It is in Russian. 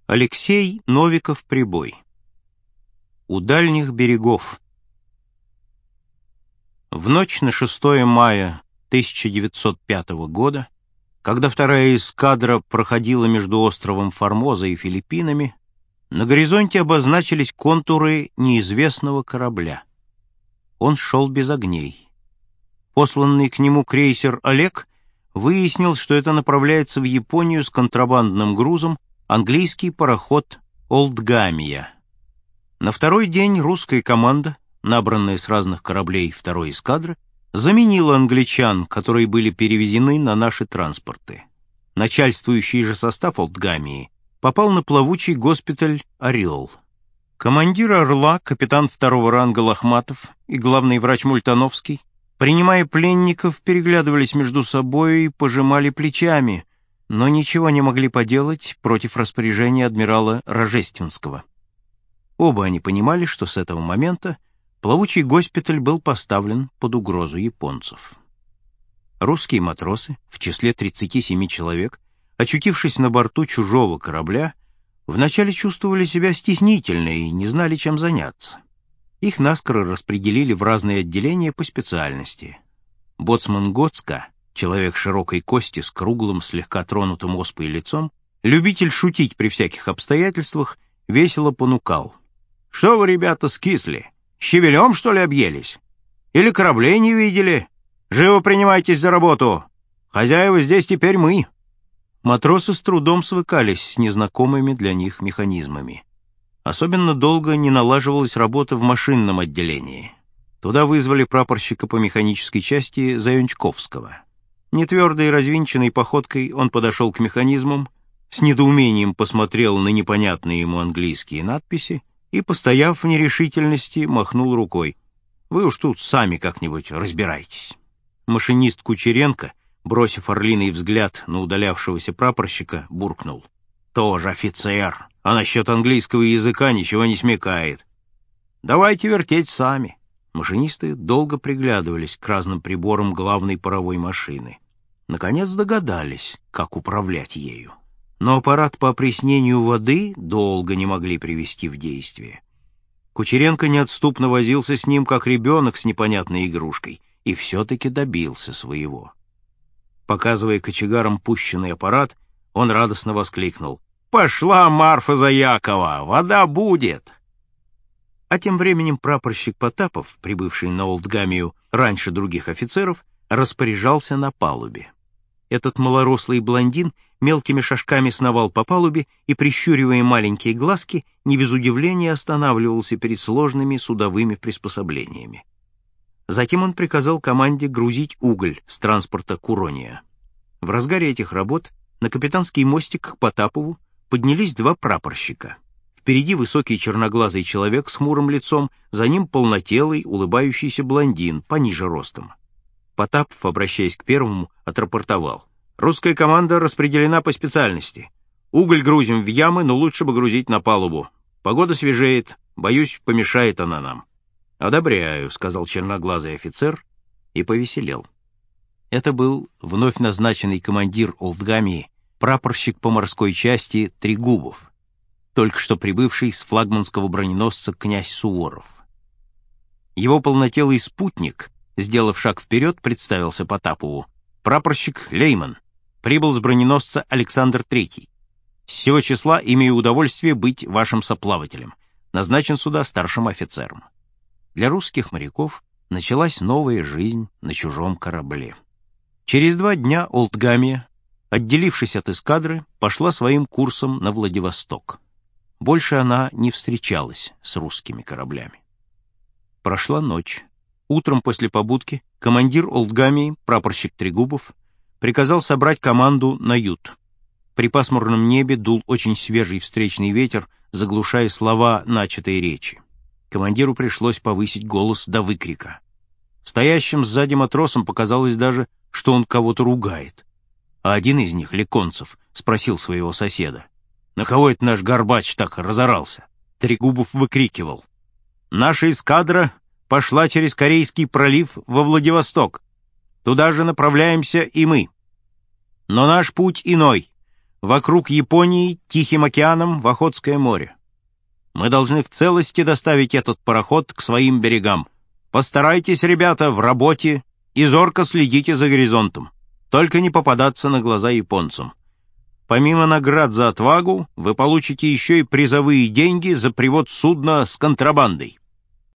Алексей Новиков-Прибой. У дальних берегов. В ночь на 6 мая 1905 года, когда вторая эскадра проходила между островом Формоза и Филиппинами, на горизонте обозначились контуры неизвестного корабля. Он шел без огней. Посланный к нему крейсер «Олег» выяснил, что это направляется в Японию с контрабандным грузом английский пароход «Олдгамия». На второй день русская команда, набранная с разных кораблей второй эскадры, заменила англичан, которые были перевезены на наши транспорты. Начальствующий же состав «Олдгамии» попал на плавучий госпиталь «Орел». Командир «Орла», капитан второго ранга Лохматов и главный врач Мультановский, принимая пленников, переглядывались между собой и пожимали плечами, но ничего не могли поделать против распоряжения адмирала Рожественского. Оба они понимали, что с этого момента плавучий госпиталь был поставлен под угрозу японцев. Русские матросы, в числе 37 человек, очутившись на борту чужого корабля, вначале чувствовали себя стеснительно и не знали, чем заняться. Их наскоро распределили в разные отделения по специальности. Боцман Гоцка, человек широкой кости с круглым, слегка тронутым оспой лицом, любитель шутить при всяких обстоятельствах, весело понукал. «Что вы, ребята, скисли? Щавелем, что ли, объелись? Или кораблей не видели? Живо принимайтесь за работу! Хозяева здесь теперь мы!» Матросы с трудом свыкались с незнакомыми для них механизмами. Особенно долго не налаживалась работа в машинном отделении. Туда вызвали прапорщика по механической части Заюнчковского. Нетвердой развинченной походкой он подошел к механизмам, с недоумением посмотрел на непонятные ему английские надписи и, постояв в нерешительности, махнул рукой. «Вы уж тут сами как-нибудь разбирайтесь». Машинист Кучеренко, бросив орлиный взгляд на удалявшегося прапорщика, буркнул. «Тоже офицер, а насчет английского языка ничего не смекает. Давайте вертеть сами». Машинисты долго приглядывались к разным приборам главной паровой машины. Наконец догадались, как управлять ею. Но аппарат по опреснению воды долго не могли привести в действие. Кучеренко неотступно возился с ним, как ребенок с непонятной игрушкой, и все-таки добился своего. Показывая кочегарам пущенный аппарат, он радостно воскликнул. «Пошла Марфа Заякова! Вода будет!» А тем временем прапорщик Потапов, прибывший на Олдгамию раньше других офицеров, распоряжался на палубе. Этот малорослый блондин мелкими шажками сновал по палубе и, прищуривая маленькие глазки, не без удивления останавливался перед сложными судовыми приспособлениями. Затем он приказал команде грузить уголь с транспорта «Курония». В разгаре этих работ на капитанский мостик к Потапову поднялись два прапорщика. Впереди высокий черноглазый человек с хмурым лицом, за ним полнотелый, улыбающийся блондин, пониже ростом. Потапов, обращаясь к первому, отрапортовал. «Русская команда распределена по специальности. Уголь грузим в ямы, но лучше бы грузить на палубу. Погода свежеет, боюсь, помешает она нам». «Одобряю», — сказал черноглазый офицер и повеселел. Это был вновь назначенный командир Олдгамии, прапорщик по морской части Трегубов, только что прибывший с флагманского броненосца князь Суворов. Его полнотелый спутник, сделав шаг вперед, представился Потапову. «Прапорщик Лейман. Прибыл с броненосца Александр III. С сего числа имею удовольствие быть вашим соплавателем. Назначен сюда старшим офицером». Для русских моряков началась новая жизнь на чужом корабле. Через 2 дня Олдгамия, отделившись от эскадры, пошла своим курсом на Владивосток. Больше она не встречалась с русскими кораблями. Прошла ночь. Утром после побудки командир Олдгамии, прапорщик Трегубов, приказал собрать команду на ют. При пасмурном небе дул очень свежий встречный ветер, заглушая слова начатой речи. Командиру пришлось повысить голос до выкрика. Стоящим сзади матросам показалось даже, что он кого-то ругает. А один из них, Леконцев, спросил своего соседа. «На кого это наш Горбач так разорался?» Трегубов выкрикивал. «Наша эскадра пошла через Корейский пролив во Владивосток. Туда же направляемся и мы. Но наш путь иной. вокруг Японии, Тихим океаном, в Охотское море. Мы должны в целости доставить этот пароход к своим берегам. Постарайтесь, ребята, в работе и зорко следите за горизонтом. Только не попадаться на глаза японцам. Помимо наград за отвагу, вы получите еще и призовые деньги за привод судна с контрабандой.